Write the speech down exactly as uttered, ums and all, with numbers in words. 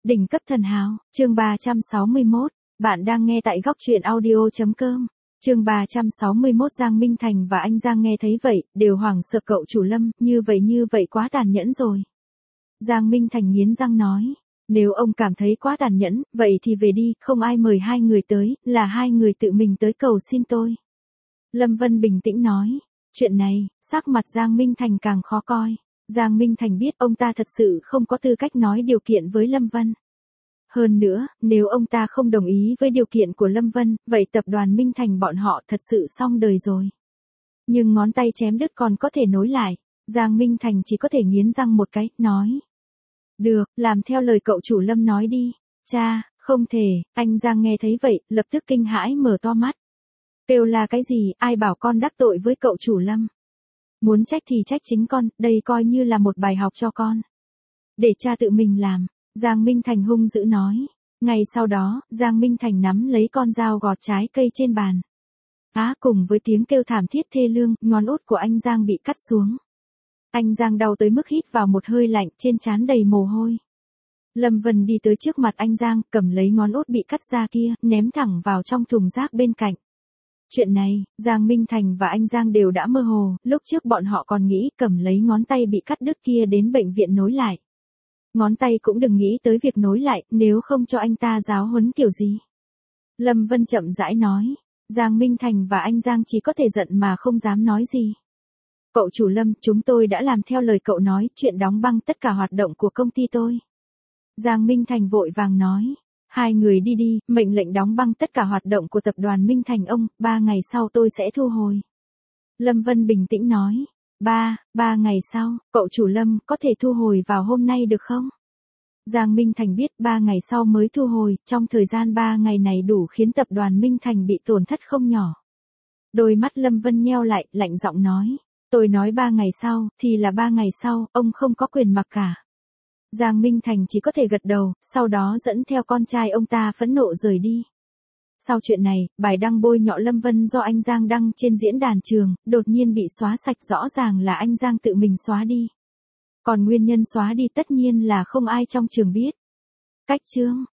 Đỉnh cấp thần hào, chương ba trăm sáu mươi mốt, bạn đang nghe tại góc truyện audio.com. Chương ba trăm sáu mươi mốt Giang Minh Thành và anh Giang nghe thấy vậy, đều hoảng sợ cậu chủ Lâm, như vậy như vậy quá tàn nhẫn rồi. Giang Minh Thành nghiến răng nói, nếu ông cảm thấy quá tàn nhẫn, vậy thì về đi, không ai mời hai người tới, là hai người tự mình tới cầu xin tôi. Lâm Vân bình tĩnh nói, chuyện này, sắc mặt Giang Minh Thành càng khó coi. Giang Minh Thành biết ông ta thật sự không có tư cách nói điều kiện với Lâm Vân. Hơn nữa, nếu ông ta không đồng ý với điều kiện của Lâm Vân, vậy tập đoàn Minh Thành bọn họ thật sự xong đời rồi. Nhưng ngón tay chém đứt còn có thể nối lại, Giang Minh Thành chỉ có thể nghiến răng một cái, nói. Được, làm theo lời cậu chủ Lâm nói đi. Cha, không thể, anh Giang nghe thấy vậy, lập tức kinh hãi mở to mắt. Kêu là cái gì, ai bảo con đắc tội với cậu chủ Lâm. Muốn trách thì trách chính con, đây coi như là một bài học cho con. Để cha tự mình làm, Giang Minh Thành hung dữ nói. Ngay sau đó, Giang Minh Thành nắm lấy con dao gọt trái cây trên bàn. Á, cùng với tiếng kêu thảm thiết thê lương, ngón út của anh Giang bị cắt xuống. Anh Giang đau tới mức hít vào một hơi lạnh, trên trán đầy mồ hôi. Lâm Vân đi tới trước mặt anh Giang, cầm lấy ngón út bị cắt ra kia, ném thẳng vào trong thùng rác bên cạnh. Chuyện này, Giang Minh Thành và anh Giang đều đã mơ hồ, lúc trước bọn họ còn nghĩ cầm lấy ngón tay bị cắt đứt kia đến bệnh viện nối lại. Ngón tay cũng đừng nghĩ tới việc nối lại, nếu không cho anh ta giáo huấn kiểu gì. Lâm Vân chậm rãi nói, Giang Minh Thành và anh Giang chỉ có thể giận mà không dám nói gì. Cậu chủ Lâm, chúng tôi đã làm theo lời cậu nói, chuyện đóng băng tất cả hoạt động của công ty tôi. Giang Minh Thành vội vàng nói. Hai người đi đi, mệnh lệnh đóng băng tất cả hoạt động của tập đoàn Minh Thành ông, ba ngày sau tôi sẽ thu hồi. Lâm Vân bình tĩnh nói, ba, ba ngày sau, cậu chủ Lâm, có thể thu hồi vào hôm nay được không? Giang Minh Thành biết ba ngày sau mới thu hồi, trong thời gian ba ngày này đủ khiến tập đoàn Minh Thành bị tổn thất không nhỏ. Đôi mắt Lâm Vân nheo lại, lạnh giọng nói, tôi nói ba ngày sau, thì là ba ngày sau, ông không có quyền mặc cả. Giang Minh Thành chỉ có thể gật đầu, sau đó dẫn theo con trai ông ta phẫn nộ rời đi. Sau chuyện này, bài đăng bôi nhọ Lâm Vân do anh Giang đăng trên diễn đàn trường, đột nhiên bị xóa sạch, rõ ràng là anh Giang tự mình xóa đi. Còn nguyên nhân xóa đi tất nhiên là không ai trong trường biết. Cách chương